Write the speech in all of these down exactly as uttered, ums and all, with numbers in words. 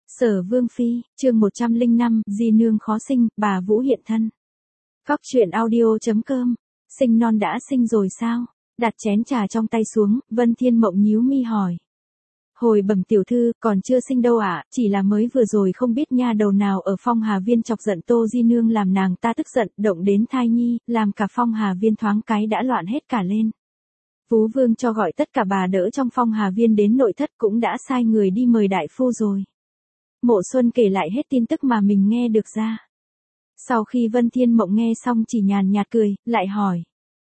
Sở Vương Phi, chương một trăm lẻ năm, di nương khó sinh, bà Vũ hiện thân. Cóc truyện audio.com, sinh non đã sinh rồi sao? Đặt chén trà trong tay xuống, Vân Thiên Mộng nhíu mi hỏi. Hồi bẩm tiểu thư, còn chưa sinh đâu ạ, à, chỉ là mới vừa rồi không biết nha đầu nào ở Phong Hà Viên chọc giận Tô Di Nương làm nàng ta tức giận, động đến thai nhi, làm cả Phong Hà Viên thoáng cái đã loạn hết cả lên. Vú Vương cho gọi tất cả bà đỡ trong Phong Hà Viên đến nội thất cũng đã sai người đi mời đại phu rồi. Mộ Xuân kể lại hết tin tức mà mình nghe được ra. Sau khi Vân Thiên Mộng nghe xong chỉ nhàn nhạt cười, lại hỏi.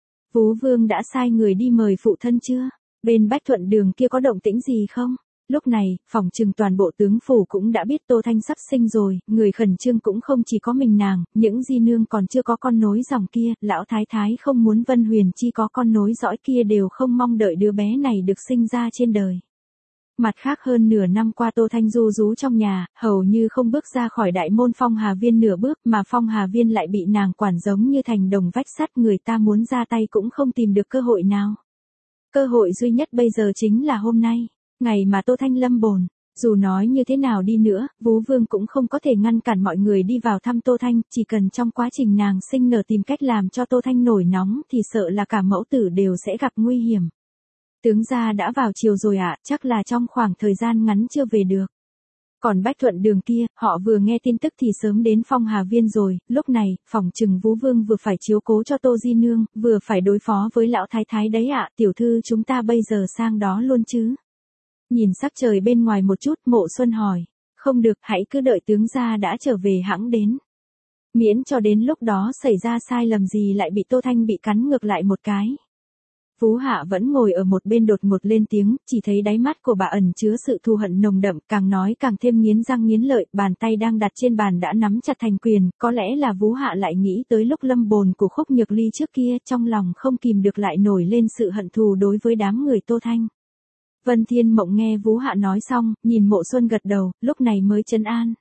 Vú Vương đã sai người đi mời phụ thân chưa? Bên Bách Thuận Đường kia có động tĩnh gì không? Lúc này, phỏng chừng toàn bộ tướng phủ cũng đã biết Tô Thanh sắp sinh rồi, người khẩn trương cũng không chỉ có mình nàng, những di nương còn chưa có con nối dòng kia, lão thái thái không muốn Vân Huyền Chi có con nối dõi kia đều không mong đợi đứa bé này được sinh ra trên đời. Mặt khác hơn nửa năm qua Tô Thanh du rú trong nhà, hầu như không bước ra khỏi đại môn Phong Hà Viên nửa bước mà Phong Hà Viên lại bị nàng quản giống như thành đồng vách sắt, người ta muốn ra tay cũng không tìm được cơ hội nào. Cơ hội duy nhất bây giờ chính là hôm nay, ngày mà Tô Thanh lâm bồn. Dù nói như thế nào đi nữa, Vú Vương cũng không có thể ngăn cản mọi người đi vào thăm Tô Thanh, chỉ cần trong quá trình nàng sinh nở tìm cách làm cho Tô Thanh nổi nóng thì sợ là cả mẫu tử đều sẽ gặp nguy hiểm. Tướng gia đã vào chiều rồi ạ, à, chắc là trong khoảng thời gian ngắn chưa về được. Còn Bách Thuận Đường kia, họ vừa nghe tin tức thì sớm đến Phong Hà Viên rồi, lúc này, phỏng chừng Vú Vương vừa phải chiếu cố cho Tô Di Nương, vừa phải đối phó với lão thái thái đấy ạ, à, tiểu thư chúng ta bây giờ sang đó luôn chứ. Nhìn sắc trời bên ngoài một chút, Mộ Xuân hỏi, không được, hãy cứ đợi tướng gia đã trở về hẵng đến. Miễn cho đến lúc đó xảy ra sai lầm gì lại bị Tô Thanh bị cắn ngược lại một cái. Phú Hạ vẫn ngồi ở một bên đột ngột lên tiếng, chỉ thấy đáy mắt của bà ẩn chứa sự thù hận nồng đậm, càng nói càng thêm nghiến răng nghiến lợi, bàn tay đang đặt trên bàn đã nắm chặt thành quyền, có lẽ là Phú Hạ lại nghĩ tới lúc lâm bồn của Khúc Nhược Ly trước kia, trong lòng không kìm được lại nổi lên sự hận thù đối với đám người Tô Thanh. Vân Thiên Mộng nghe Phú Hạ nói xong, nhìn Mộ Xuân gật đầu, lúc này mới trấn an.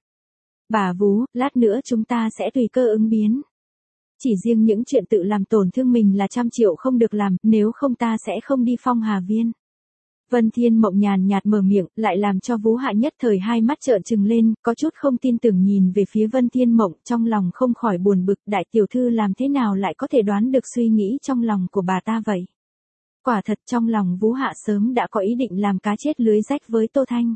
Bà Vú, lát nữa chúng ta sẽ tùy cơ ứng biến. Chỉ riêng những chuyện tự làm tổn thương mình là trăm triệu không được làm, nếu không ta sẽ không đi Phong Hà Viên. Vân Thiên Mộng nhàn nhạt mở miệng, lại làm cho Vú Hạ nhất thời hai mắt trợn trừng lên, có chút không tin tưởng nhìn về phía Vân Thiên Mộng, trong lòng không khỏi buồn bực, đại tiểu thư làm thế nào lại có thể đoán được suy nghĩ trong lòng của bà ta vậy. Quả thật trong lòng Vú Hạ sớm đã có ý định làm cá chết lưới rách với Tô Thanh.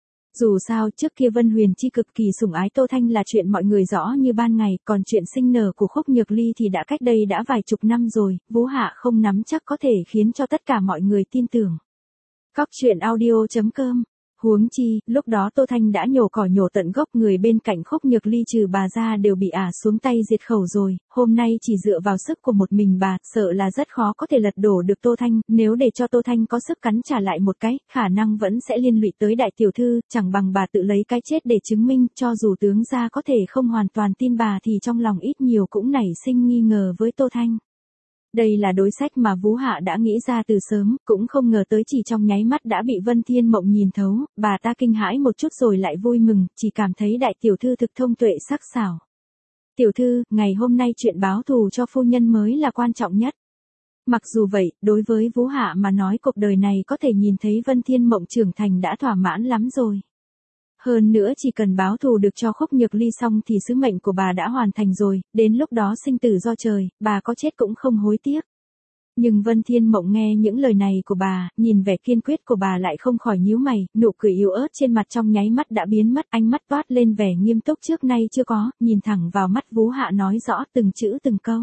Dù sao trước kia Vân Huyền Chi cực kỳ sủng ái Tô Thanh là chuyện mọi người rõ như ban ngày, còn chuyện sinh nở của Khúc Nhược Ly thì đã cách đây đã vài chục năm rồi, Vú Hạ không nắm chắc có thể khiến cho tất cả mọi người tin tưởng. Cóc truyện audio.com. Huống chi, lúc đó Tô Thanh đã nhổ cỏ nhổ tận gốc, người bên cạnh Khúc Nhược Ly trừ bà ra đều bị ả xuống tay diệt khẩu rồi, hôm nay chỉ dựa vào sức của một mình bà, sợ là rất khó có thể lật đổ được Tô Thanh, nếu để cho Tô Thanh có sức cắn trả lại một cái, khả năng vẫn sẽ liên lụy tới đại tiểu thư, chẳng bằng bà tự lấy cái chết để chứng minh, cho dù tướng gia có thể không hoàn toàn tin bà thì trong lòng ít nhiều cũng nảy sinh nghi ngờ với Tô Thanh. Đây là đối sách mà Vú Hạ đã nghĩ ra từ sớm, cũng không ngờ tới chỉ trong nháy mắt đã bị Vân Thiên Mộng nhìn thấu, bà ta kinh hãi một chút rồi lại vui mừng, chỉ cảm thấy đại tiểu thư thực thông tuệ sắc sảo. Tiểu thư, ngày hôm nay chuyện báo thù cho phu nhân mới là quan trọng nhất. Mặc dù vậy, đối với Vú Hạ mà nói cuộc đời này có thể nhìn thấy Vân Thiên Mộng trưởng thành đã thỏa mãn lắm rồi. Hơn nữa chỉ cần báo thù được cho Khúc Nhược Ly xong thì sứ mệnh của bà đã hoàn thành rồi, đến lúc đó sinh tử do trời, bà có chết cũng không hối tiếc. Nhưng Vân Thiên Mộng nghe những lời này của bà, nhìn vẻ kiên quyết của bà lại không khỏi nhíu mày, nụ cười yếu ớt trên mặt trong nháy mắt đã biến mất, ánh mắt toát lên vẻ nghiêm túc trước nay chưa có, nhìn thẳng vào mắt Vú Hạ nói rõ từng chữ từng câu.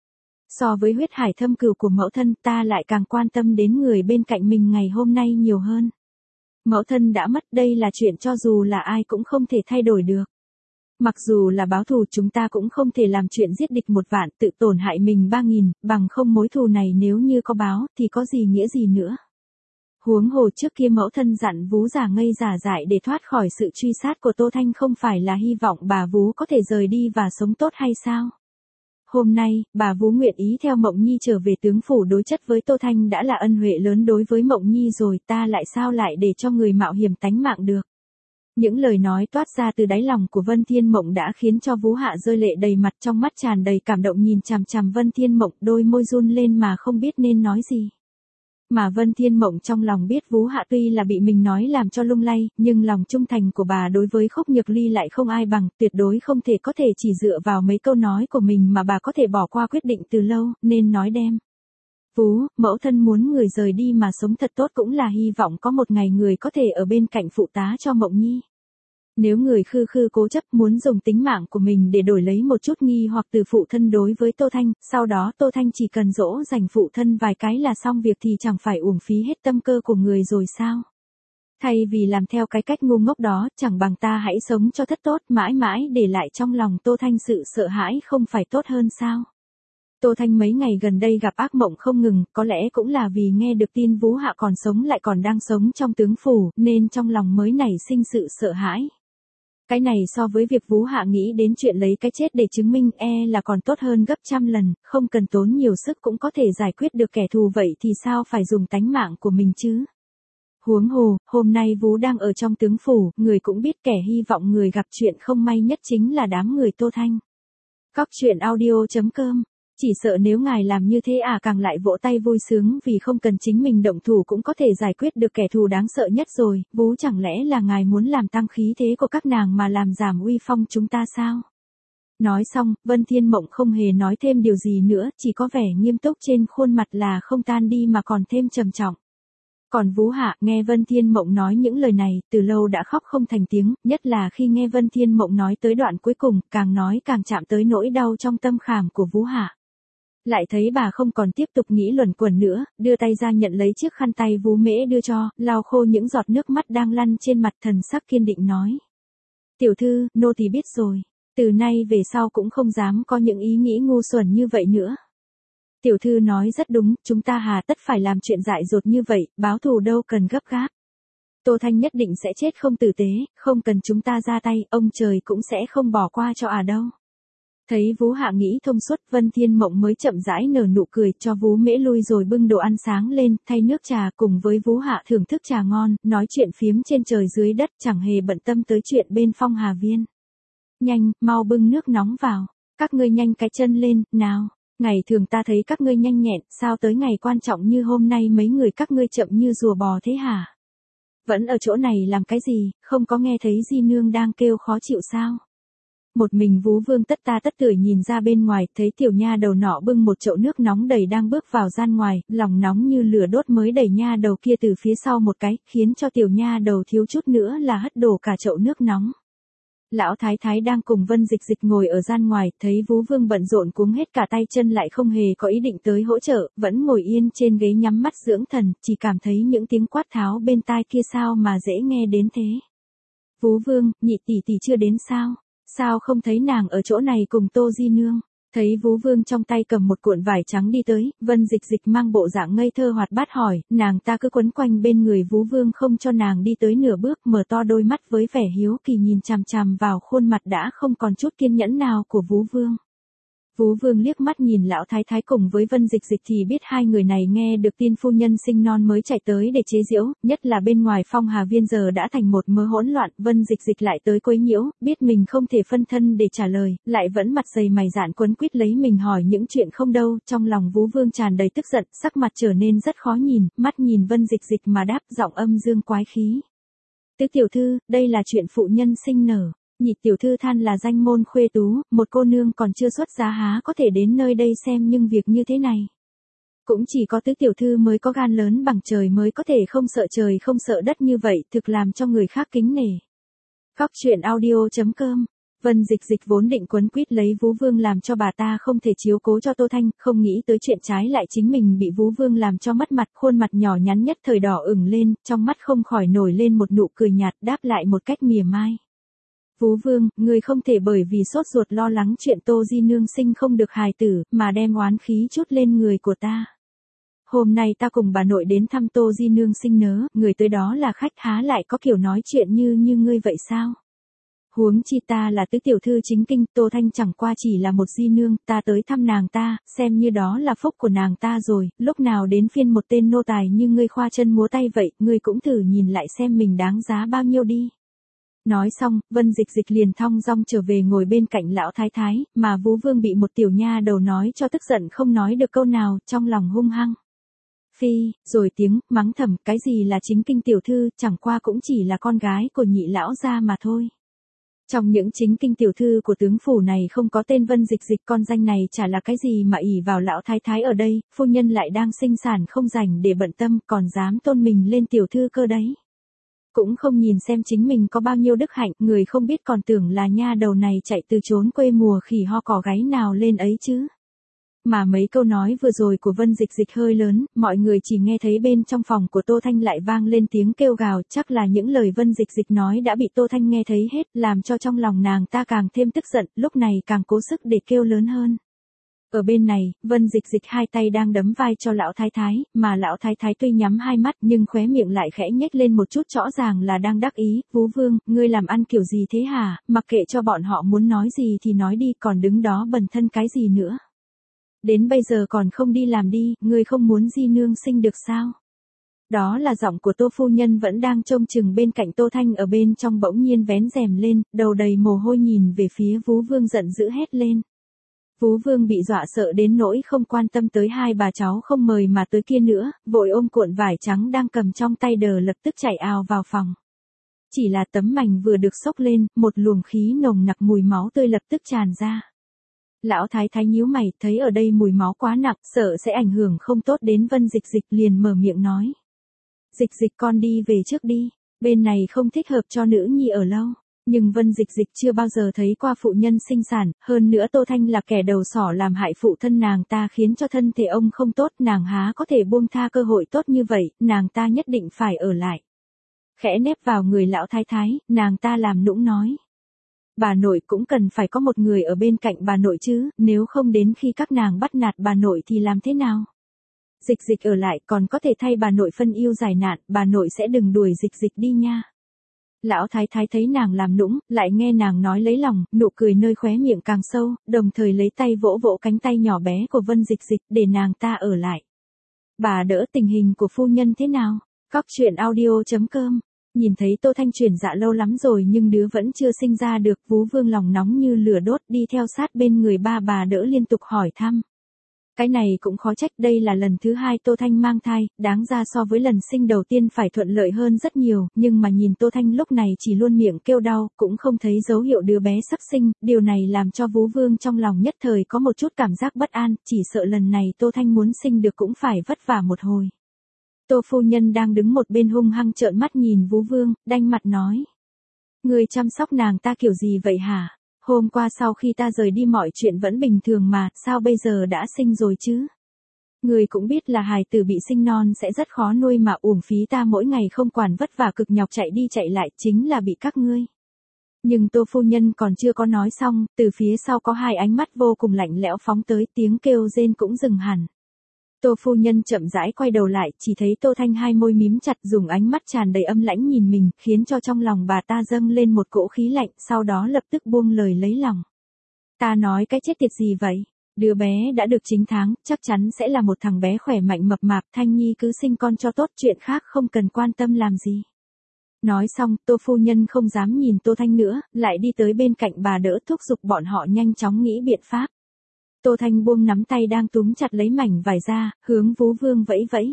So với huyết hải thâm cừu của mẫu thân, ta lại càng quan tâm đến người bên cạnh mình ngày hôm nay nhiều hơn. Mẫu thân đã mất, đây là chuyện cho dù là ai cũng không thể thay đổi được. Mặc dù là báo thù chúng ta cũng không thể làm chuyện giết địch một vạn, tự tổn hại mình ba nghìn, bằng không mối thù này nếu như có báo thì có gì nghĩa gì nữa. Huống hồ trước kia mẫu thân dặn Vú giả ngây giả dại để thoát khỏi sự truy sát của Tô Thanh không phải là hy vọng bà Vú có thể rời đi và sống tốt hay sao? Hôm nay, bà Vú nguyện ý theo Mộng Nhi trở về tướng phủ đối chất với Tô Thanh đã là ân huệ lớn đối với Mộng Nhi rồi, ta lại sao lại để cho người mạo hiểm tánh mạng được. Những lời nói toát ra từ đáy lòng của Vân Thiên Mộng đã khiến cho Vú Hạ rơi lệ đầy mặt, trong mắt tràn đầy cảm động nhìn chằm chằm Vân Thiên Mộng, đôi môi run lên mà không biết nên nói gì. Mà Vân Thiên Mộng trong lòng biết Vú Hạ tuy là bị mình nói làm cho lung lay, nhưng lòng trung thành của bà đối với Khúc Nhược Ly lại không ai bằng, tuyệt đối không thể có thể chỉ dựa vào mấy câu nói của mình mà bà có thể bỏ qua quyết định từ lâu, nên nói đem. Vú, mẫu thân muốn người rời đi mà sống thật tốt cũng là hy vọng có một ngày người có thể ở bên cạnh phụ tá cho Mộng Nhi. Nếu người khư khư cố chấp muốn dùng tính mạng của mình để đổi lấy một chút nghi hoặc từ phụ thân đối với Tô Thanh, sau đó Tô Thanh chỉ cần dỗ dành phụ thân vài cái là xong việc thì chẳng phải uổng phí hết tâm cơ của người rồi sao? Thay vì làm theo cái cách ngu ngốc đó, chẳng bằng ta hãy sống cho thật tốt, mãi mãi để lại trong lòng Tô Thanh sự sợ hãi không phải tốt hơn sao? Tô Thanh mấy ngày gần đây gặp ác mộng không ngừng, có lẽ cũng là vì nghe được tin Vú Hạ còn sống lại còn đang sống trong tướng phủ, nên trong lòng mới nảy sinh sự sợ hãi. Cái này so với việc Vú Hạ nghĩ đến chuyện lấy cái chết để chứng minh e là còn tốt hơn gấp trăm lần, không cần tốn nhiều sức cũng có thể giải quyết được kẻ thù vậy thì sao phải dùng tánh mạng của mình chứ? Huống hồ, hôm nay Vú đang ở trong tướng phủ, người cũng biết kẻ hy vọng người gặp chuyện không may nhất chính là đám người Tô Thanh. Cóc truyện audio chấm com. Chỉ sợ nếu ngài làm như thế à càng lại vỗ tay vui sướng vì không cần chính mình động thủ cũng có thể giải quyết được kẻ thù đáng sợ nhất rồi, Vú chẳng lẽ là ngài muốn làm tăng khí thế của các nàng mà làm giảm uy phong chúng ta sao? Nói xong, Vân Thiên Mộng không hề nói thêm điều gì nữa, chỉ có vẻ nghiêm túc trên khuôn mặt là không tan đi mà còn thêm trầm trọng. Còn Vú Hạ nghe Vân Thiên Mộng nói những lời này, từ lâu đã khóc không thành tiếng, nhất là khi nghe Vân Thiên Mộng nói tới đoạn cuối cùng, càng nói càng chạm tới nỗi đau trong tâm khảm của Vú Hạ. Lại thấy bà không còn tiếp tục nghĩ luẩn quẩn nữa, đưa tay ra nhận lấy chiếc khăn tay Vú Mễ đưa cho, lau khô những giọt nước mắt đang lăn trên mặt, thần sắc kiên định nói. Tiểu thư, nô tỳ biết rồi, từ nay về sau cũng không dám có những ý nghĩ ngu xuẩn như vậy nữa. Tiểu thư nói rất đúng, chúng ta hà tất phải làm chuyện dại dột như vậy, báo thù đâu cần gấp gáp. Tô Thanh nhất định sẽ chết không tử tế, không cần chúng ta ra tay, ông trời cũng sẽ không bỏ qua cho à đâu. Thấy Vú Hạ nghĩ thông suốt, Vân Thiên Mộng mới chậm rãi nở nụ cười, cho Vú Mễ lui rồi bưng đồ ăn sáng lên, thay nước trà cùng với Vú Hạ thưởng thức trà ngon, nói chuyện phiếm trên trời dưới đất, chẳng hề bận tâm tới chuyện bên Phong Hà Viên. Nhanh, mau bưng nước nóng vào, các ngươi nhanh cái chân lên, nào. Ngày thường ta thấy các ngươi nhanh nhẹn, sao tới ngày quan trọng như hôm nay mấy người các ngươi chậm như rùa bò thế hả? Vẫn ở chỗ này làm cái gì, không có nghe thấy Di Nương đang kêu khó chịu sao? Một mình Vú Vương tất ta tất tưởi nhìn ra bên ngoài, thấy tiểu nha đầu nọ bưng một chậu nước nóng đầy đang bước vào gian ngoài, lòng nóng như lửa đốt mới đẩy nha đầu kia từ phía sau một cái, khiến cho tiểu nha đầu thiếu chút nữa là hất đổ cả chậu nước nóng. Lão Thái Thái đang cùng Vân Dịch Dịch ngồi ở gian ngoài, thấy Vú Vương bận rộn cuống hết cả tay chân lại không hề có ý định tới hỗ trợ, vẫn ngồi yên trên ghế nhắm mắt dưỡng thần, chỉ cảm thấy những tiếng quát tháo bên tai kia sao mà dễ nghe đến thế. Vú Vương, nhị tỷ tỷ chưa đến sao? Sao không thấy nàng ở chỗ này cùng Tô Di Nương? Thấy Vú Vương trong tay cầm một cuộn vải trắng đi tới, Vân Dịch Dịch mang bộ dạng ngây thơ hoạt bát hỏi, nàng ta cứ quấn quanh bên người Vú Vương không cho nàng đi tới nửa bước, mở to đôi mắt với vẻ hiếu kỳ nhìn chằm chằm vào khuôn mặt đã không còn chút kiên nhẫn nào của Vú Vương. Vú Vương liếc mắt nhìn Lão Thái Thái cùng với Vân Dịch Dịch thì biết hai người này nghe được tin phu nhân sinh non mới chạy tới để chế giễu, nhất là bên ngoài Phong Hà Viên giờ đã thành một mớ hỗn loạn, Vân Dịch Dịch lại tới quấy nhiễu, biết mình không thể phân thân để trả lời, lại vẫn mặt dày mày dạn quấn quýt lấy mình hỏi những chuyện không đâu, trong lòng Vú Vương tràn đầy tức giận, sắc mặt trở nên rất khó nhìn, mắt nhìn Vân Dịch Dịch mà đáp, giọng âm dương quái khí. Tứ tiểu thư, đây là chuyện phụ nhân sinh nở. Nhị tiểu thư than là danh môn khuê tú, một cô nương còn chưa xuất giá há có thể đến nơi đây xem nhưng việc như thế này. Cũng chỉ có tứ tiểu thư mới có gan lớn bằng trời mới có thể không sợ trời không sợ đất như vậy, thực làm cho người khác kính nể. Cóc truyện audio chấm com. Vân Dịch Dịch vốn định quấn quýt lấy Vú Vương làm cho bà ta không thể chiếu cố cho Tô Thanh, không nghĩ tới chuyện trái lại chính mình bị Vú Vương làm cho mất mặt, khuôn mặt nhỏ nhắn nhất thời đỏ ửng lên, trong mắt không khỏi nổi lên một nụ cười nhạt, đáp lại một cách mỉa mai. Vú Vương, người không thể bởi vì sốt ruột lo lắng chuyện Tô Di Nương sinh không được hài tử, mà đem oán khí chút lên người của ta. Hôm nay ta cùng bà nội đến thăm Tô Di Nương sinh nớ, người tới đó là khách há lại có kiểu nói chuyện như như ngươi vậy sao? Huống chi ta là tứ tiểu thư chính kinh, Tô Thanh chẳng qua chỉ là một Di Nương, ta tới thăm nàng ta, xem như đó là phúc của nàng ta rồi, lúc nào đến phiên một tên nô tài như ngươi khoa chân múa tay vậy, ngươi cũng thử nhìn lại xem mình đáng giá bao nhiêu đi. Nói xong, Vân Dịch Dịch liền thong dong trở về ngồi bên cạnh Lão Thái Thái, mà Vú Vương bị một tiểu nha đầu nói cho tức giận không nói được câu nào, trong lòng hung hăng. Phi, rồi tiếng mắng thầm, cái gì là chính kinh tiểu thư, chẳng qua cũng chỉ là con gái của nhị lão gia mà thôi. Trong những chính kinh tiểu thư của tướng phủ này không có tên Vân Dịch Dịch, con danh này chả là cái gì mà ỷ vào lão thái thái ở đây, phu nhân lại đang sinh sản không rảnh để bận tâm, còn dám tôn mình lên tiểu thư cơ đấy. Cũng không nhìn xem chính mình có bao nhiêu đức hạnh, người không biết còn tưởng là nha đầu này chạy từ trốn quê mùa khỉ ho cỏ gáy nào lên ấy chứ. Mà mấy câu nói vừa rồi của Vân Dịch Dịch hơi lớn, mọi người chỉ nghe thấy bên trong phòng của Tô Thanh lại vang lên tiếng kêu gào, chắc là những lời Vân Dịch Dịch nói đã bị Tô Thanh nghe thấy hết, làm cho trong lòng nàng ta càng thêm tức giận, lúc này càng cố sức để kêu lớn hơn. Ở bên này, Vân Dịch Dịch hai tay đang đấm vai cho lão thái thái, mà lão thái thái tuy nhắm hai mắt nhưng khóe miệng lại khẽ nhếch lên một chút, rõ ràng là đang đắc ý. Vú Vương, ngươi làm ăn kiểu gì thế hả, mặc kệ cho bọn họ muốn nói gì thì nói đi, còn đứng đó bần thân cái gì nữa. Đến bây giờ còn không đi làm đi, ngươi không muốn di nương sinh được sao? Đó là giọng của Tô phu nhân vẫn đang trông chừng bên cạnh Tô Thanh, ở bên trong bỗng nhiên vén rèm lên, đầu đầy mồ hôi nhìn về phía Vú Vương giận dữ hét lên. Vú Vương bị dọa sợ đến nỗi không quan tâm tới hai bà cháu không mời mà tới kia nữa, vội ôm cuộn vải trắng đang cầm trong tay đờ lập tức chạy ào vào phòng. Chỉ là tấm mảnh vừa được xốc lên, một luồng khí nồng nặc mùi máu tươi lập tức tràn ra. Lão thái thái nhíu mày, thấy ở đây mùi máu quá nặng, sợ sẽ ảnh hưởng không tốt đến Vân Dịch Dịch, liền mở miệng nói. Dịch Dịch con đi về trước đi, bên này không thích hợp cho nữ nhi ở lâu. Nhưng Vân Dịch Dịch chưa bao giờ thấy qua phụ nhân sinh sản, hơn nữa Tô Thanh là kẻ đầu sỏ làm hại phụ thân nàng ta khiến cho thân thể ông không tốt, nàng há có thể buông tha cơ hội tốt như vậy, nàng ta nhất định phải ở lại. Khẽ nép vào người lão thái thái, nàng ta làm nũng nói. Bà nội cũng cần phải có một người ở bên cạnh bà nội chứ, nếu không đến khi các nàng bắt nạt bà nội thì làm thế nào? Dịch Dịch ở lại còn có thể thay bà nội phân ưu giải nạn, bà nội sẽ đừng đuổi Dịch Dịch đi nha. Lão thái thái thấy nàng làm nũng, lại nghe nàng nói lấy lòng, nụ cười nơi khóe miệng càng sâu, đồng thời lấy tay vỗ vỗ cánh tay nhỏ bé của Vân Dịch Dịch để nàng ta ở lại. Bà đỡ, tình hình của phu nhân thế nào? Cóc truyện audio chấm com. Nhìn thấy Tô Thanh chuyển dạ lâu lắm rồi nhưng đứa vẫn chưa sinh ra được, Vú Vương lòng nóng như lửa đốt đi theo sát bên người ba bà đỡ liên tục hỏi thăm. Cái này cũng khó trách, đây là lần thứ hai Tô Thanh mang thai, đáng ra so với lần sinh đầu tiên phải thuận lợi hơn rất nhiều, nhưng mà nhìn Tô Thanh lúc này chỉ luôn miệng kêu đau, cũng không thấy dấu hiệu đứa bé sắp sinh, điều này làm cho Vú Vương trong lòng nhất thời có một chút cảm giác bất an, chỉ sợ lần này Tô Thanh muốn sinh được cũng phải vất vả một hồi. Tô phu nhân đang đứng một bên hung hăng trợn mắt nhìn Vú Vương, đanh mặt nói. Người chăm sóc nàng ta kiểu gì vậy hả? Hôm qua sau khi ta rời đi mọi chuyện vẫn bình thường mà, sao bây giờ đã sinh rồi chứ? Người cũng biết là hài tử bị sinh non sẽ rất khó nuôi mà, uổng phí ta mỗi ngày không quản vất vả cực nhọc chạy đi chạy lại, chính là bị các ngươi. Nhưng Tô phu nhân còn chưa có nói xong, từ phía sau có hai ánh mắt vô cùng lạnh lẽo phóng tới, tiếng kêu rên cũng dừng hẳn. Tô phu nhân chậm rãi quay đầu lại, chỉ thấy Tô Thanh hai môi mím chặt, dùng ánh mắt tràn đầy âm lãnh nhìn mình, khiến cho trong lòng bà ta dâng lên một cỗ khí lạnh, sau đó lập tức buông lời lấy lòng. Ta nói cái chết tiệt gì vậy? Đứa bé đã được chín tháng, chắc chắn sẽ là một thằng bé khỏe mạnh mập mạp, Thanh Nhi cứ sinh con cho tốt, chuyện khác không cần quan tâm làm gì. Nói xong, Tô phu nhân không dám nhìn Tô Thanh nữa, lại đi tới bên cạnh bà đỡ thúc giục bọn họ nhanh chóng nghĩ biện pháp. Tô Thanh buông nắm tay đang túm chặt lấy mảnh vải ra, hướng Vú Vương vẫy vẫy.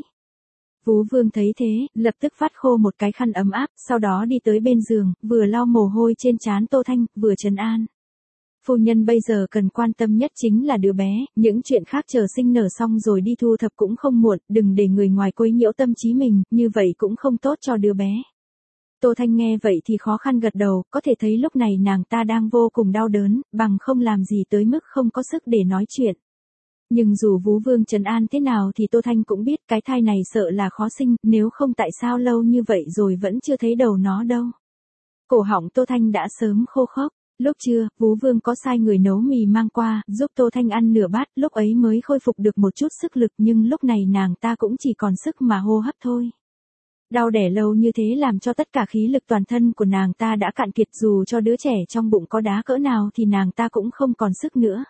Vú Vương thấy thế, lập tức vắt khô một cái khăn ấm áp, sau đó đi tới bên giường, vừa lau mồ hôi trên trán Tô Thanh, vừa trấn an. Phu nhân bây giờ cần quan tâm nhất chính là đứa bé, những chuyện khác chờ sinh nở xong rồi đi thu thập cũng không muộn, đừng để người ngoài quấy nhiễu tâm trí mình, như vậy cũng không tốt cho đứa bé. Tô Thanh nghe vậy thì khó khăn gật đầu, có thể thấy lúc này nàng ta đang vô cùng đau đớn, bằng không làm gì tới mức không có sức để nói chuyện. Nhưng dù Vú Vương trấn an thế nào thì Tô Thanh cũng biết cái thai này sợ là khó sinh, nếu không tại sao lâu như vậy rồi vẫn chưa thấy đầu nó đâu. Cổ họng Tô Thanh đã sớm khô khốc. Lúc trưa, Vú Vương có sai người nấu mì mang qua, giúp Tô Thanh ăn nửa bát, lúc ấy mới khôi phục được một chút sức lực, nhưng lúc này nàng ta cũng chỉ còn sức mà hô hấp thôi. Đau đẻ lâu như thế làm cho tất cả khí lực toàn thân của nàng ta đã cạn kiệt, dù cho đứa trẻ trong bụng có đá cỡ nào thì nàng ta cũng không còn sức nữa.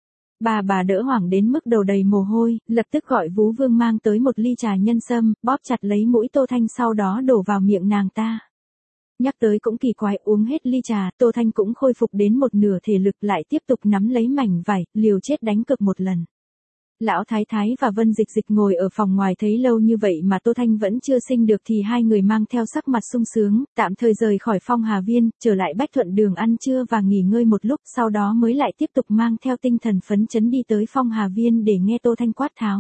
Bà bà đỡ hoảng đến mức đầu đầy mồ hôi, lập tức gọi Vú Vương mang tới một ly trà nhân sâm, bóp chặt lấy mũi Tô Thanh sau đó đổ vào miệng nàng ta. Nhắc tới cũng kỳ quái, uống hết ly trà, Tô Thanh cũng khôi phục đến một nửa thể lực, lại tiếp tục nắm lấy mảnh vải, liều chết đánh cược một lần. Lão Thái Thái và Vân Dịch Dịch ngồi ở phòng ngoài thấy lâu như vậy mà Tô Thanh vẫn chưa sinh được thì hai người mang theo sắc mặt sung sướng, tạm thời rời khỏi Phong Hà Viên, trở lại Bách Thuận Đường ăn trưa và nghỉ ngơi một lúc, sau đó mới lại tiếp tục mang theo tinh thần phấn chấn đi tới Phong Hà Viên để nghe Tô Thanh quát tháo.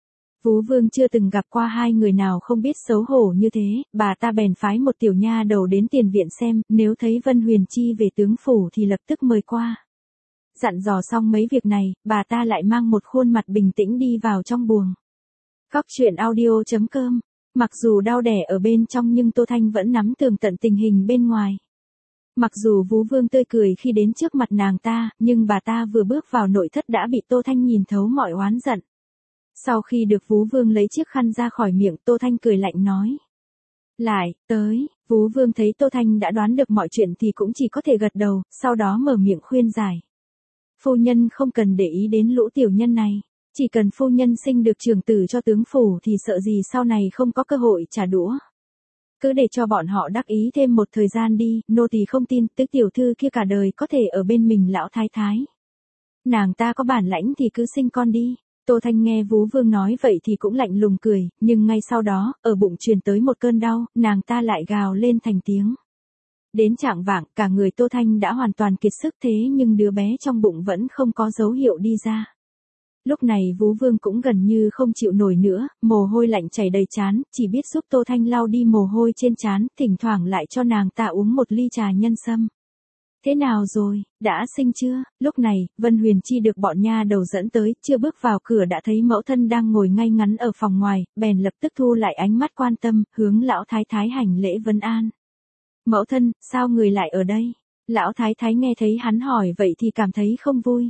Vú Vương chưa từng gặp qua hai người nào không biết xấu hổ như thế, bà ta bèn phái một tiểu nha đầu đến tiền viện xem, nếu thấy Vân Huyền Chi về tướng phủ thì lập tức mời qua. Dặn dò xong mấy việc này, bà ta lại mang một khuôn mặt bình tĩnh đi vào trong buồng. Cóc truyện audio chấm com. Mặc dù đau đẻ ở bên trong nhưng Tô Thanh vẫn nắm tường tận tình hình bên ngoài. Mặc dù Vú Vương tươi cười khi đến trước mặt nàng ta, nhưng bà ta vừa bước vào nội thất đã bị Tô Thanh nhìn thấu mọi oán giận. Sau khi được Vú Vương lấy chiếc khăn ra khỏi miệng, Tô Thanh cười lạnh nói. Lại, tới, Vú Vương thấy Tô Thanh đã đoán được mọi chuyện thì cũng chỉ có thể gật đầu, sau đó mở miệng khuyên giải. Phu nhân không cần để ý đến lũ tiểu nhân này, chỉ cần phu nhân sinh được trưởng tử cho tướng phủ thì sợ gì sau này không có cơ hội trả đũa. Cứ để cho bọn họ đắc ý thêm một thời gian đi, nô tỳ không tin tứ tiểu thư kia cả đời có thể ở bên mình lão thái thái. Nàng ta có bản lãnh thì cứ sinh con đi. Tô Thanh nghe Vú Vương nói vậy thì cũng lạnh lùng cười, nhưng ngay sau đó, ở bụng truyền tới một cơn đau, nàng ta lại gào lên thành tiếng. Đến chạng vạng, cả người Tô Thanh đã hoàn toàn kiệt sức thế nhưng đứa bé trong bụng vẫn không có dấu hiệu đi ra. Lúc này Vú Vương cũng gần như không chịu nổi nữa, mồ hôi lạnh chảy đầy trán, chỉ biết giúp Tô Thanh lau đi mồ hôi trên trán, thỉnh thoảng lại cho nàng ta uống một ly trà nhân sâm. Thế nào rồi, đã sinh chưa? Lúc này, Vân Huyền Chi được bọn nha đầu dẫn tới, chưa bước vào cửa đã thấy mẫu thân đang ngồi ngay ngắn ở phòng ngoài, bèn lập tức thu lại ánh mắt quan tâm, hướng lão thái thái hành lễ vân an. Mẫu thân, sao người lại ở đây? Lão thái thái nghe thấy hắn hỏi vậy thì cảm thấy không vui.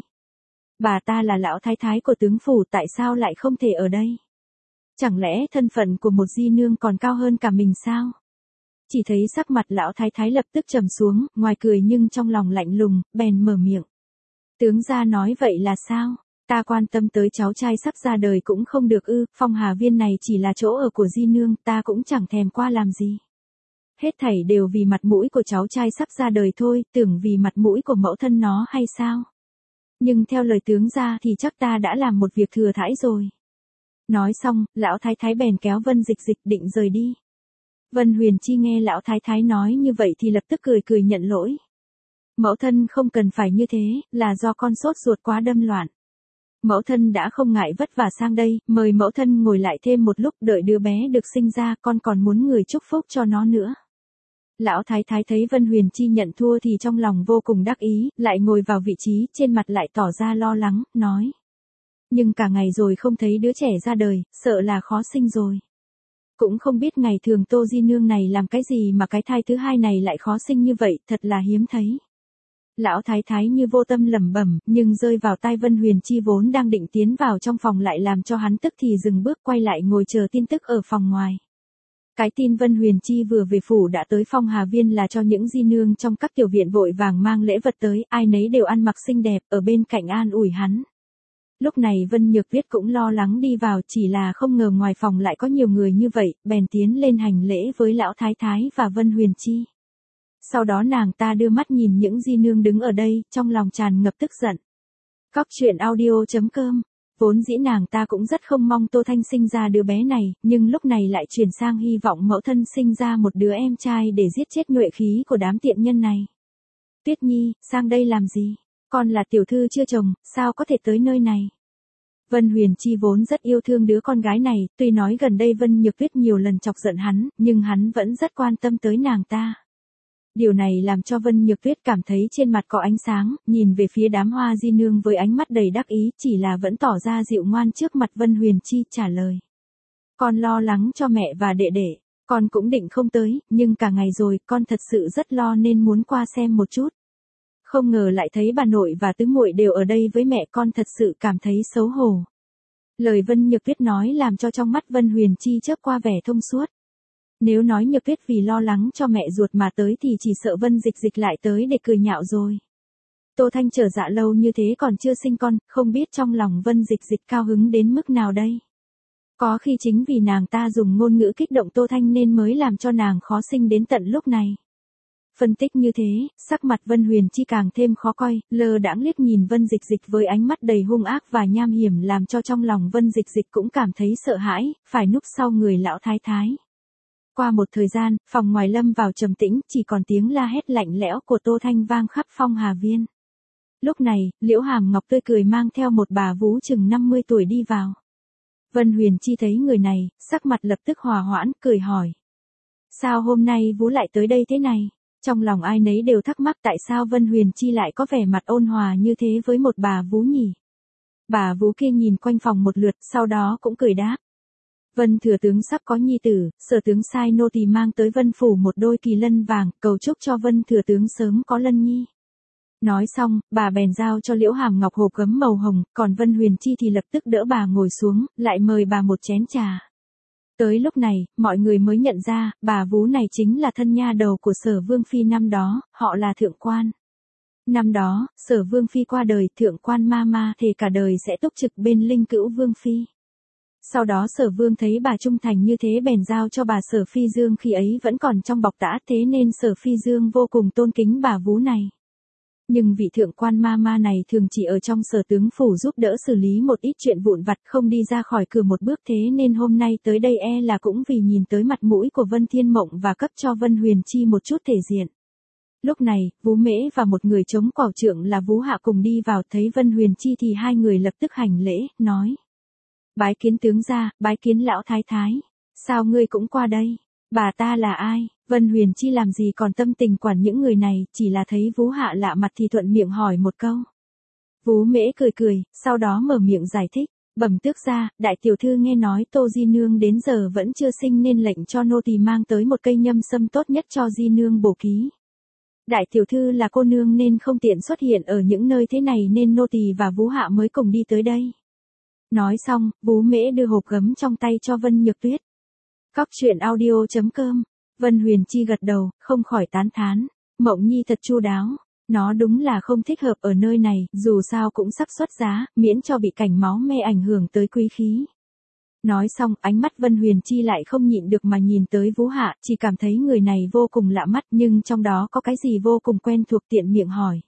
Bà ta là lão thái thái của tướng phủ, tại sao lại không thể ở đây? Chẳng lẽ thân phận của một di nương còn cao hơn cả mình sao? Chỉ thấy sắc mặt lão thái thái lập tức trầm xuống, ngoài cười nhưng trong lòng lạnh lùng, bèn mở miệng. Tướng gia nói vậy là sao? Ta quan tâm tới cháu trai sắp ra đời cũng không được ư, Phong Hà Viên này chỉ là chỗ ở của di nương, ta cũng chẳng thèm qua làm gì. Hết thảy đều vì mặt mũi của cháu trai sắp ra đời thôi, tưởng vì mặt mũi của mẫu thân nó hay sao? Nhưng theo lời tướng gia thì chắc ta đã làm một việc thừa thãi rồi. Nói xong, lão thái thái bèn kéo Vân Dịch Dịch định rời đi. Vân Huyền Chi nghe lão thái thái nói như vậy thì lập tức cười cười nhận lỗi. Mẫu thân không cần phải như thế, là do con sốt ruột quá đâm loạn. Mẫu thân đã không ngại vất vả sang đây, mời mẫu thân ngồi lại thêm một lúc, đợi đứa bé được sinh ra, con còn muốn người chúc phúc cho nó nữa. Lão thái thái thấy Vân Huyền Chi nhận thua thì trong lòng vô cùng đắc ý, lại ngồi vào vị trí, trên mặt lại tỏ ra lo lắng, nói. Nhưng cả ngày rồi không thấy đứa trẻ ra đời, sợ là khó sinh rồi. Cũng không biết ngày thường Tô Di Nương này làm cái gì mà cái thai thứ hai này lại khó sinh như vậy, thật là hiếm thấy. Lão thái thái như vô tâm lẩm bẩm, nhưng rơi vào tai Vân Huyền Chi vốn đang định tiến vào trong phòng lại làm cho hắn tức thì dừng bước quay lại ngồi chờ tin tức ở phòng ngoài. Cái tin Vân Huyền Chi vừa về phủ đã tới Phong Hà Viên là cho những di nương trong các tiểu viện vội vàng mang lễ vật tới, ai nấy đều ăn mặc xinh đẹp, ở bên cạnh an ủi hắn. Lúc này Vân Nhược Tuyết cũng lo lắng đi vào, chỉ là không ngờ ngoài phòng lại có nhiều người như vậy, bèn tiến lên hành lễ với lão thái thái và Vân Huyền Chi. Sau đó nàng ta đưa mắt nhìn những di nương đứng ở đây, trong lòng tràn ngập tức giận. Cóc truyện audio chấm com. Vốn dĩ nàng ta cũng rất không mong Tô Thanh sinh ra đứa bé này, nhưng lúc này lại chuyển sang hy vọng mẫu thân sinh ra một đứa em trai để giết chết nhuệ khí của đám tiện nhân này. Tuyết Nhi, sang đây làm gì? Con là tiểu thư chưa chồng, sao có thể tới nơi này? Vân Huyền Chi vốn rất yêu thương đứa con gái này, tuy nói gần đây Vân Nhược Tuyết nhiều lần chọc giận hắn, nhưng hắn vẫn rất quan tâm tới nàng ta. Điều này làm cho Vân Nhược Tuyết cảm thấy trên mặt có ánh sáng, nhìn về phía đám hoa di nương với ánh mắt đầy đắc ý, chỉ là vẫn tỏ ra dịu ngoan trước mặt Vân Huyền Chi trả lời. Con lo lắng cho mẹ và đệ đệ, con cũng định không tới, nhưng cả ngày rồi, con thật sự rất lo nên muốn qua xem một chút. Không ngờ lại thấy bà nội và tứ muội đều ở đây với mẹ, con thật sự cảm thấy xấu hổ. Lời Vân Nhược Tuyết nói làm cho trong mắt Vân Huyền Chi chớp qua vẻ thông suốt. Nếu nói Nhược Tuyết vì lo lắng cho mẹ ruột mà tới thì chỉ sợ Vân Dịch Dịch lại tới để cười nhạo rồi. Tô Thanh trở dạ lâu như thế còn chưa sinh con, không biết trong lòng Vân Dịch Dịch cao hứng đến mức nào đây. Có khi chính vì nàng ta dùng ngôn ngữ kích động Tô Thanh nên mới làm cho nàng khó sinh đến tận lúc này. Phân tích như thế, sắc mặt Vân Huyền Chi càng thêm khó coi, lơ đãng liếc nhìn Vân Dịch Dịch với ánh mắt đầy hung ác và nham hiểm làm cho trong lòng Vân Dịch Dịch cũng cảm thấy sợ hãi, phải núp sau người lão thái thái. Qua một thời gian, phòng ngoài lâm vào trầm tĩnh, chỉ còn tiếng la hét lạnh lẽo của Tô Thanh vang khắp Phong Hà Viên. Lúc này, Liễu Hàm Ngọc tươi cười mang theo một bà vú chừng năm mươi tuổi đi vào. Vân Huyền Chi thấy người này, sắc mặt lập tức hòa hoãn, cười hỏi. Sao hôm nay vú lại tới đây thế này? Trong lòng ai nấy đều thắc mắc tại sao Vân Huyền Chi lại có vẻ mặt ôn hòa như thế với một bà vú nhỉ? Bà vú kia nhìn quanh phòng một lượt, sau đó cũng cười đáp. Vân thừa tướng sắp có nhi tử, sở tướng sai nô tỳ mang tới Vân phủ một đôi kỳ lân vàng, cầu chúc cho Vân thừa tướng sớm có lân nhi. Nói xong, bà bèn giao cho Liễu Hàm Ngọc hộp gấm màu hồng, còn Vân Huyền Chi thì lập tức đỡ bà ngồi xuống, lại mời bà một chén trà. Tới lúc này, mọi người mới nhận ra, bà vú này chính là thân nha đầu của Sở Vương Phi năm đó, họ là Thượng Quan. Năm đó, Sở Vương Phi qua đời, Thượng Quan ma ma thề cả đời sẽ túc trực bên Linh Cữu Vương Phi. Sau đó Sở Vương thấy bà trung thành như thế bèn giao cho bà Sở Phi Dương khi ấy vẫn còn trong bọc tã, thế nên Sở Phi Dương vô cùng tôn kính bà vú này. Nhưng vị Thượng Quan ma ma này thường chỉ ở trong Sở tướng phủ giúp đỡ xử lý một ít chuyện vụn vặt, không đi ra khỏi cửa một bước, thế nên hôm nay tới đây e là cũng vì nhìn tới mặt mũi của Vân Thiên Mộng và cấp cho Vân Huyền Chi một chút thể diện. Lúc này, Vú Mễ và một người chống quảo trượng là Vú Hạ cùng đi vào, thấy Vân Huyền Chi thì hai người lập tức hành lễ, nói. Bái kiến tướng gia, bái kiến lão thái thái. Sao ngươi cũng qua đây? Bà ta là ai? Vân Huyền Chi làm gì còn tâm tình quản những người này, chỉ là thấy Vú Hạ lạ mặt thì thuận miệng hỏi một câu. Vú Mễ cười cười, sau đó mở miệng giải thích. Bẩm tước gia, đại tiểu thư nghe nói Tô Di Nương đến giờ vẫn chưa sinh nên lệnh cho nô tỳ mang tới một cây nhâm sâm tốt nhất cho Di Nương bổ ký. Đại tiểu thư là cô nương nên không tiện xuất hiện ở những nơi thế này nên nô tỳ và Vú Hạ mới cùng đi tới đây. Nói xong, Vú Mễ đưa hộp gấm trong tay cho Vân Nhược Tuyết. Cóc truyện audio chấm com. Vân Huyền Chi gật đầu, không khỏi tán thán. Mộng Nhi thật chu đáo. Nó đúng là không thích hợp ở nơi này, dù sao cũng sắp xuất giá, miễn cho bị cảnh máu me ảnh hưởng tới quý khí. Nói xong, ánh mắt Vân Huyền Chi lại không nhịn được mà nhìn tới Vú Hạ, chỉ cảm thấy người này vô cùng lạ mắt nhưng trong đó có cái gì vô cùng quen thuộc, tiện miệng hỏi.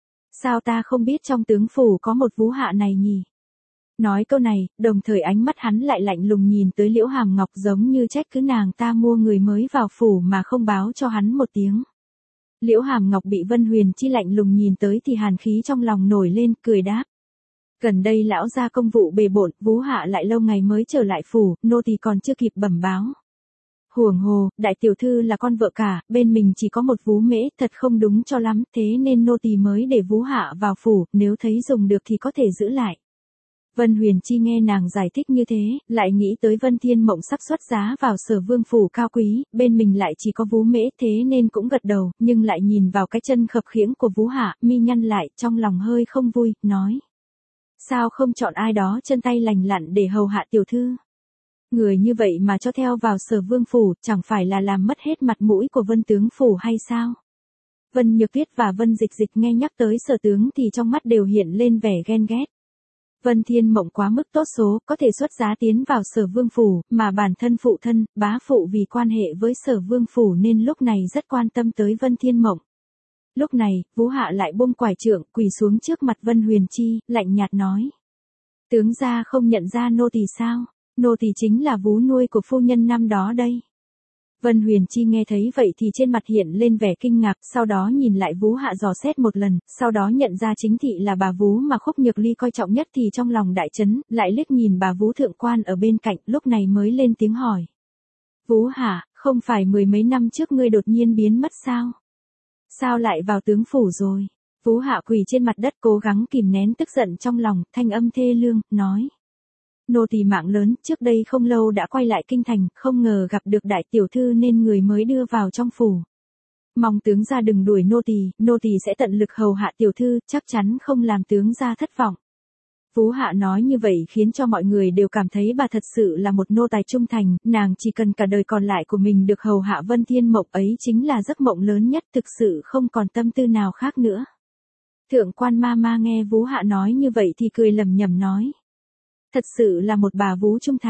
Sao ta không biết trong tướng phủ có một Vú Hạ này nhỉ? Nói câu này, đồng thời ánh mắt hắn lại lạnh lùng nhìn tới Liễu Hàm Ngọc giống như trách cứ nàng ta mua người mới vào phủ mà không báo cho hắn một tiếng. Liễu Hàm Ngọc bị Vân Huyền Chi lạnh lùng nhìn tới thì hàn khí trong lòng nổi lên, cười đáp. Gần đây lão gia công vụ bề bộn, Vú Hạ lại lâu ngày mới trở lại phủ, nô tỳ còn chưa kịp bẩm báo. Huống hồ, đại tiểu thư là con vợ cả, bên mình chỉ có một Vú Mễ, thật không đúng cho lắm, thế nên nô tỳ mới để Vú Hạ vào phủ, nếu thấy dùng được thì có thể giữ lại. Vân Huyền Chi nghe nàng giải thích như thế, lại nghĩ tới Vân Thiên Mộng sắp xuất giá vào Sở Vương phủ cao quý, bên mình lại chỉ có Vú Mễ, thế nên cũng gật đầu, nhưng lại nhìn vào cái chân khập khiễng của Vú Hạ, mi nhăn lại, trong lòng hơi không vui, nói. Sao không chọn ai đó chân tay lành lặn để hầu hạ tiểu thư? Người như vậy mà cho theo vào Sở Vương phủ, chẳng phải là làm mất hết mặt mũi của Vân tướng phủ hay sao? Vân Nhược Tuyết và Vân Dịch Dịch nghe nhắc tới Sở tướng thì trong mắt đều hiện lên vẻ ghen ghét. Vân Thiên Mộng quá mức tốt số, có thể xuất giá tiến vào Sở Vương phủ, mà bản thân phụ thân, bá phụ vì quan hệ với Sở Vương phủ nên lúc này rất quan tâm tới Vân Thiên Mộng. Lúc này, Vú Hạ lại buông quải trượng, quỳ xuống trước mặt Vân Huyền Chi, lạnh nhạt nói. Tướng gia không nhận ra nô tỳ sao? Nô tỳ chính là vú nuôi của phu nhân năm đó đây. Vân Huyền Chi nghe thấy vậy thì trên mặt hiện lên vẻ kinh ngạc, sau đó nhìn lại Vú Hạ dò xét một lần, sau đó nhận ra chính thị là bà Vú mà Khúc Nhược Ly coi trọng nhất thì trong lòng đại chấn, lại liếc nhìn bà Vú thượng quan ở bên cạnh, lúc này mới lên tiếng hỏi. Vú Hạ, không phải mười mấy năm trước ngươi đột nhiên biến mất sao? Sao lại vào tướng phủ rồi? Vú Hạ quỳ trên mặt đất cố gắng kìm nén tức giận trong lòng, thanh âm thê lương, nói. Nô tỳ mạng lớn, trước đây không lâu đã quay lại kinh thành, không ngờ gặp được đại tiểu thư nên người mới đưa vào trong phủ. Mong tướng gia đừng đuổi nô tỳ, nô tỳ sẽ tận lực hầu hạ tiểu thư, chắc chắn không làm tướng gia thất vọng. Vú Hạ nói như vậy khiến cho mọi người đều cảm thấy bà thật sự là một nô tài trung thành, nàng chỉ cần cả đời còn lại của mình được hầu hạ Vân Thiên Mộng ấy chính là giấc mộng lớn nhất, thực sự không còn tâm tư nào khác nữa. Thượng quan ma ma nghe Vú Hạ nói như vậy thì cười lẩm nhẩm nói. Thật sự là một bà vú trung thành.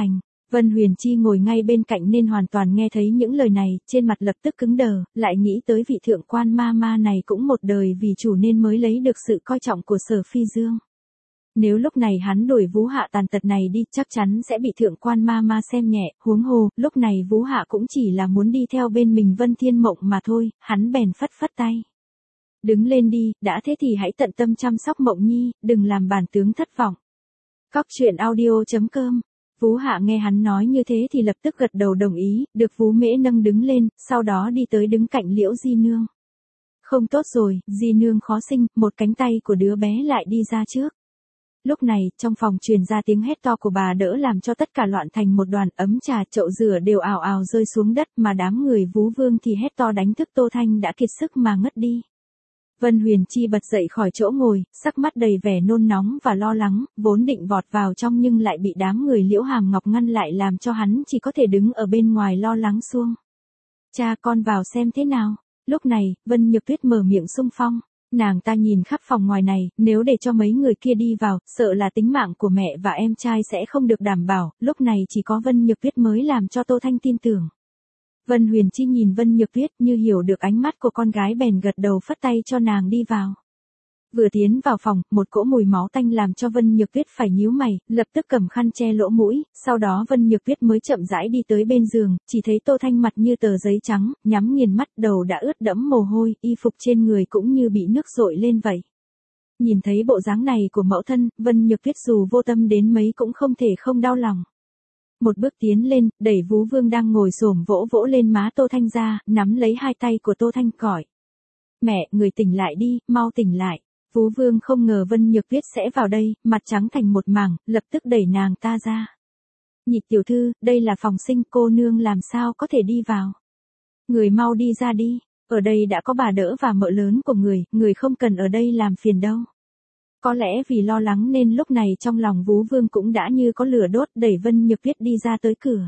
Vân Huyền Chi ngồi ngay bên cạnh nên hoàn toàn nghe thấy những lời này, trên mặt lập tức cứng đờ, lại nghĩ tới vị thượng quan ma ma này cũng một đời vì chủ nên mới lấy được sự coi trọng của Sở Phi Dương. Nếu lúc này hắn đuổi Vũ Hạ tàn tật này đi, chắc chắn sẽ bị thượng quan ma ma xem nhẹ, huống hồ, lúc này Vũ Hạ cũng chỉ là muốn đi theo bên mình Vân Thiên Mộng mà thôi, hắn bèn phất phất tay. Đứng lên đi, đã thế thì hãy tận tâm chăm sóc Mộng Nhi, đừng làm bản tướng thất vọng. Cóc truyện audio chấm com. Vũ Hạ nghe hắn nói như thế thì lập tức gật đầu đồng ý, được Vũ Mễ nâng đứng lên, sau đó đi tới đứng cạnh Liễu Di Nương. Không tốt rồi, Di Nương khó sinh, một cánh tay của đứa bé lại đi ra trước. Lúc này, trong phòng truyền ra tiếng hét to của bà đỡ làm cho tất cả loạn thành một đoàn, ấm trà chậu rửa đều ào ào rơi xuống đất, mà đám người Vú Vương thì hét to đánh thức Tô Thanh đã kiệt sức mà ngất đi. Vân Huyền Chi bật dậy khỏi chỗ ngồi, sắc mắt đầy vẻ nôn nóng và lo lắng, vốn định vọt vào trong nhưng lại bị đám người Liễu Hàm Ngọc ngăn lại làm cho hắn chỉ có thể đứng ở bên ngoài lo lắng suông. Cha con vào xem thế nào. Lúc này, Vân Nhược Tuyết mở miệng xung phong. Nàng ta nhìn khắp phòng ngoài này, nếu để cho mấy người kia đi vào, sợ là tính mạng của mẹ và em trai sẽ không được đảm bảo, lúc này chỉ có Vân Nhược Tuyết mới làm cho Tô Thanh tin tưởng. Vân Huyền Chi nhìn Vân Nhược Tuyết như hiểu được ánh mắt của con gái bèn gật đầu phất tay cho nàng đi vào. Vừa tiến vào phòng, một cỗ mùi máu tanh làm cho Vân Nhược Tuyết phải nhíu mày, lập tức cầm khăn che lỗ mũi, sau đó Vân Nhược Tuyết mới chậm rãi đi tới bên giường, chỉ thấy Tô Thanh mặt như tờ giấy trắng, nhắm nghiền mắt, đầu đã ướt đẫm mồ hôi, y phục trên người cũng như bị nước dội lên vậy. Nhìn thấy bộ dáng này của mẫu thân, Vân Nhược Tuyết dù vô tâm đến mấy cũng không thể không đau lòng. Một bước tiến lên, đẩy Vú Vương đang ngồi xổm vỗ vỗ lên má Tô Thanh ra, nắm lấy hai tay của Tô Thanh gọi. Mẹ, người tỉnh lại đi, mau tỉnh lại. Vú Vương không ngờ Vân Nhược Tuyết sẽ vào đây, mặt trắng thành một mảng, lập tức đẩy nàng ta ra. Nhị tiểu thư, đây là phòng sinh, cô nương làm sao có thể đi vào. Người mau đi ra đi, ở đây đã có bà đỡ và mợ lớn của người, người không cần ở đây làm phiền đâu. Có lẽ vì lo lắng nên lúc này trong lòng Vú Vương cũng đã như có lửa đốt, đẩy Vân Nhược Tuyết đi ra tới cửa.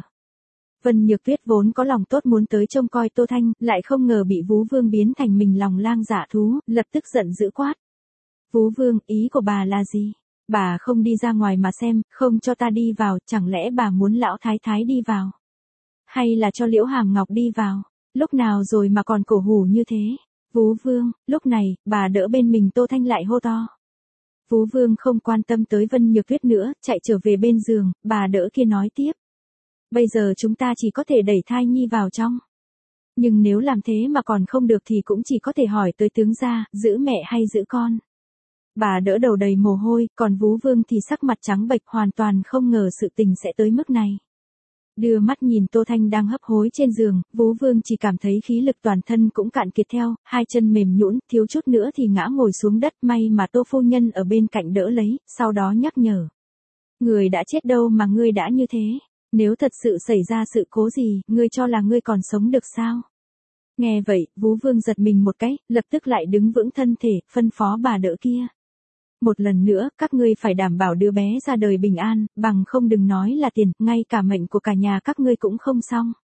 Vân Nhược Tuyết vốn có lòng tốt muốn tới trông coi Tô Thanh, lại không ngờ bị Vú Vương biến thành mình lòng lang dạ thú, lập tức giận dữ quát. Vú Vương, ý của bà là gì? Bà không đi ra ngoài mà xem, không cho ta đi vào, chẳng lẽ bà muốn lão thái thái đi vào? Hay là cho Liễu Hàm Ngọc đi vào? Lúc nào rồi mà còn cổ hủ như thế? Vú Vương, lúc này, bà đỡ bên mình Tô Thanh lại hô to. Vú Vương không quan tâm tới Vân Nhược Tuyết nữa, chạy trở về bên giường, bà đỡ kia nói tiếp. Bây giờ chúng ta chỉ có thể đẩy thai nhi vào trong. Nhưng nếu làm thế mà còn không được thì cũng chỉ có thể hỏi tới tướng gia, giữ mẹ hay giữ con. Bà đỡ đầu đầy mồ hôi, còn Vú Vương thì sắc mặt trắng bệch, hoàn toàn không ngờ sự tình sẽ tới mức này. Đưa mắt nhìn Tô Thanh đang hấp hối trên giường, Vú Vương chỉ cảm thấy khí lực toàn thân cũng cạn kiệt theo, hai chân mềm nhũn, thiếu chút nữa thì ngã ngồi xuống đất, may mà Tô phu nhân ở bên cạnh đỡ lấy, sau đó nhắc nhở. Người đã chết đâu mà ngươi đã như thế, nếu thật sự xảy ra sự cố gì, ngươi cho là ngươi còn sống được sao? Nghe vậy, Vú Vương giật mình một cái, lập tức lại đứng vững thân thể, phân phó bà đỡ kia. Một lần nữa, các ngươi phải đảm bảo đứa bé ra đời bình an, bằng không đừng nói là tiền, ngay cả mệnh của cả nhà các ngươi cũng không xong.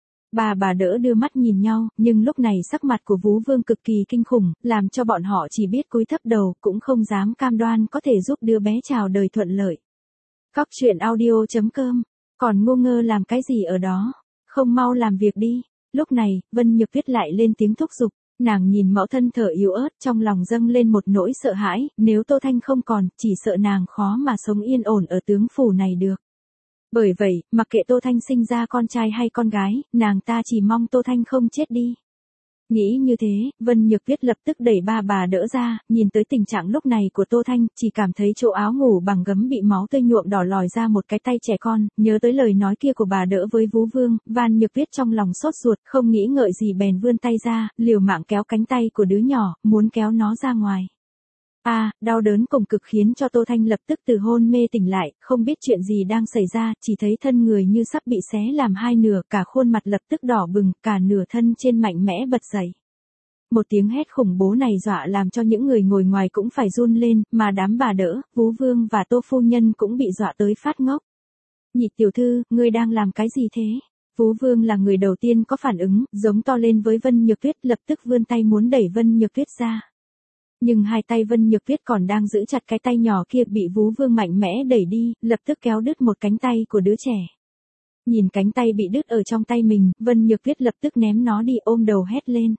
Bà bà đỡ đưa mắt nhìn nhau, nhưng lúc này sắc mặt của Vú Vương cực kỳ kinh khủng, làm cho bọn họ chỉ biết cúi thấp đầu, cũng không dám cam đoan có thể giúp đứa bé chào đời thuận lợi. Cóc truyện audio chấm com, còn ngu ngơ làm cái gì ở đó, không mau làm việc đi. Lúc này, Vân Nhược Tuyết lại lên tiếng thúc giục. Nàng nhìn mẫu thân thở yếu ớt, trong lòng dâng lên một nỗi sợ hãi, nếu Tô Thanh không còn, chỉ sợ nàng khó mà sống yên ổn ở tướng phủ này được. Bởi vậy, mặc kệ Tô Thanh sinh ra con trai hay con gái, nàng ta chỉ mong Tô Thanh không chết đi. Nghĩ như thế, Vân Nhược Tuyết lập tức đẩy ba bà đỡ ra, nhìn tới tình trạng lúc này của Tô Thanh, chỉ cảm thấy chỗ áo ngủ bằng gấm bị máu tươi nhuộm đỏ lòi ra một cái tay trẻ con, nhớ tới lời nói kia của bà đỡ với Vú Vương, Vân Nhược Tuyết trong lòng sốt ruột, không nghĩ ngợi gì bèn vươn tay ra, liều mạng kéo cánh tay của đứa nhỏ, muốn kéo nó ra ngoài. A, à, đau đớn cùng cực khiến cho Tô Thanh lập tức từ hôn mê tỉnh lại, không biết chuyện gì đang xảy ra, chỉ thấy thân người như sắp bị xé làm hai nửa, cả khuôn mặt lập tức đỏ bừng, cả nửa thân trên mạnh mẽ bật dậy. Một tiếng hét khủng bố này dọa làm cho những người ngồi ngoài cũng phải run lên, mà đám bà đỡ, Vú Vương và Tô phu nhân cũng bị dọa tới phát ngốc. Nhị tiểu thư, ngươi đang làm cái gì thế? Vú Vương là người đầu tiên có phản ứng, giống to lên với Vân Nhược Tuyết, lập tức vươn tay muốn đẩy Vân Nhược Tuyết ra. Nhưng hai tay Vân Nhược Tuyết còn đang giữ chặt cái tay nhỏ kia bị Vú Vương mạnh mẽ đẩy đi, lập tức kéo đứt một cánh tay của đứa trẻ. Nhìn cánh tay bị đứt ở trong tay mình, Vân Nhược Tuyết lập tức ném nó đi ôm đầu hét lên.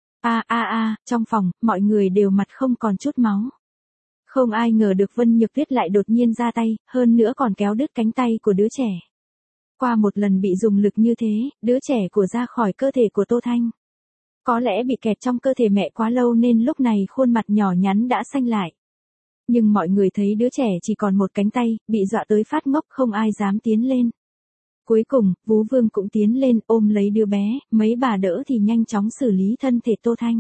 A a a, trong phòng, mọi người đều mặt không còn chút máu. Không ai ngờ được Vân Nhược Tuyết lại đột nhiên ra tay, hơn nữa còn kéo đứt cánh tay của đứa trẻ. Qua một lần bị dùng lực như thế, đứa trẻ của ra khỏi cơ thể của Tô Thanh. Có lẽ bị kẹt trong cơ thể mẹ quá lâu nên lúc này khuôn mặt nhỏ nhắn đã xanh lại. Nhưng mọi người thấy đứa trẻ chỉ còn một cánh tay, bị dọa tới phát ngốc không ai dám tiến lên. Cuối cùng, Vú Vương cũng tiến lên ôm lấy đứa bé, mấy bà đỡ thì nhanh chóng xử lý thân thể Tô Thanh.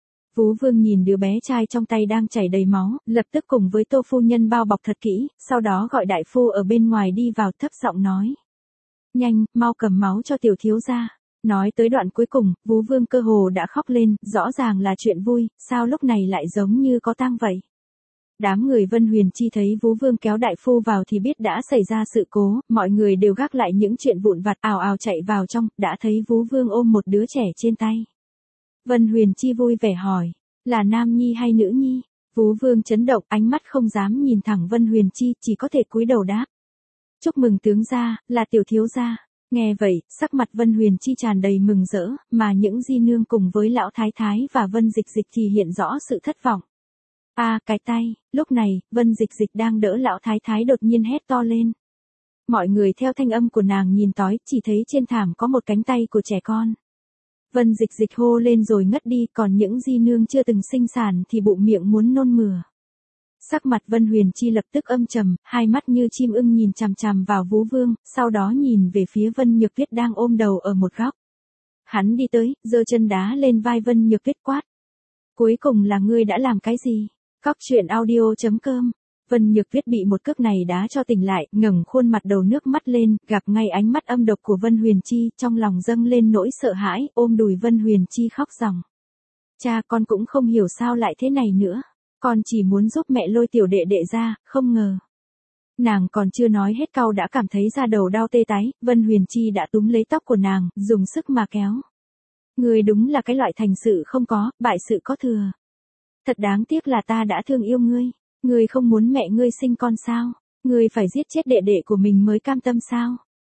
Vú Vương nhìn đứa bé trai trong tay đang chảy đầy máu, lập tức cùng với Tô phu nhân bao bọc thật kỹ, sau đó gọi đại phu ở bên ngoài đi vào thấp giọng nói. Nhanh, mau cầm máu cho tiểu thiếu gia. Nói tới đoạn cuối cùng, Vú Vương cơ hồ đã khóc lên, rõ ràng là chuyện vui, sao lúc này lại giống như có tang vậy. Đám người Vân Huyền Chi thấy Vú Vương kéo đại phu vào thì biết đã xảy ra sự cố, mọi người đều gác lại những chuyện vụn vặt ào ào chạy vào trong, đã thấy Vú Vương ôm một đứa trẻ trên tay. Vân Huyền Chi vui vẻ hỏi, là nam nhi hay nữ nhi? Vú Vương chấn động, ánh mắt không dám nhìn thẳng Vân Huyền Chi, chỉ có thể cúi đầu đáp. Chúc mừng tướng gia, là tiểu thiếu gia. Nghe vậy, sắc mặt Vân Huyền Chi tràn đầy mừng rỡ, mà những di nương cùng với lão thái thái và Vân Dịch Dịch thì hiện rõ sự thất vọng. A à, cái tay, lúc này, Vân Dịch Dịch đang đỡ lão thái thái đột nhiên hét to lên. Mọi người theo thanh âm của nàng nhìn tối, chỉ thấy trên thảm có một cánh tay của trẻ con. Vân Dịch Dịch hô lên rồi ngất đi, còn những di nương chưa từng sinh sản thì bụng miệng muốn nôn mửa. Sắc mặt Vân Huyền Chi lập tức âm trầm, hai mắt như chim ưng nhìn chằm chằm vào Vú Vương, sau đó nhìn về phía Vân Nhược Tuyết đang ôm đầu ở một góc. Hắn đi tới, giơ chân đá lên vai Vân Nhược Tuyết quát. Cuối cùng là ngươi đã làm cái gì? Cóc truyện audio chấm com. Vân Nhược Tuyết bị một cước này đá cho tỉnh lại, ngẩng khuôn mặt đầu nước mắt lên, gặp ngay ánh mắt âm độc của Vân Huyền Chi, trong lòng dâng lên nỗi sợ hãi, ôm đùi Vân Huyền Chi khóc ròng. Cha, con cũng không hiểu sao lại thế này nữa. Con chỉ muốn giúp mẹ lôi tiểu đệ đệ ra, không ngờ. Nàng còn chưa nói hết câu đã cảm thấy da đầu đau tê tái, Vân Huyền Chi đã túm lấy tóc của nàng, dùng sức mà kéo. Ngươi đúng là cái loại thành sự không có, bại sự có thừa. Thật đáng tiếc là ta đã thương yêu ngươi. Ngươi không muốn mẹ ngươi sinh con sao? Ngươi phải giết chết đệ đệ của mình mới cam tâm sao?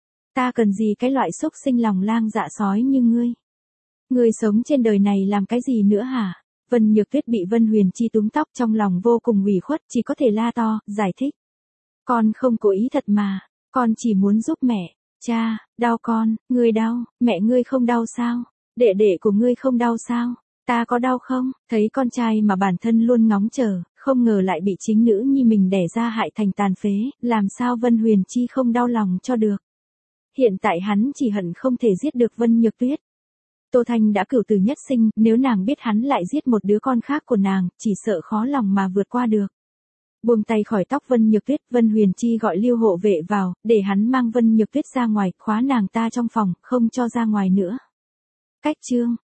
Ta cần gì cái loại xúc sinh lòng lang dạ sói như ngươi? Ngươi sống trên đời này làm cái gì nữa hả? Vân Nhược Tuyết bị Vân Huyền Chi túm tóc trong lòng vô cùng ủy khuất, chỉ có thể la to, giải thích. Con không cố ý thật mà, con chỉ muốn giúp mẹ. Cha, đau con, ngươi đau, mẹ ngươi không đau sao? Đệ đệ của ngươi không đau sao? Ta có đau không? Thấy con trai mà bản thân luôn ngóng chờ, không ngờ lại bị chính nữ nhi mình đẻ ra hại thành tàn phế, làm sao Vân Huyền Chi không đau lòng cho được. Hiện tại hắn chỉ hận không thể giết được Vân Nhược Tuyết. Tô Thanh đã cửu tử nhất sinh, nếu nàng biết hắn lại giết một đứa con khác của nàng, chỉ sợ khó lòng mà vượt qua được. Buông tay khỏi tóc Vân Nhược Tuyết, Vân Huyền Chi gọi Lưu hộ vệ vào, để hắn mang Vân Nhược Tuyết ra ngoài, khóa nàng ta trong phòng, không cho ra ngoài nữa. Cách chương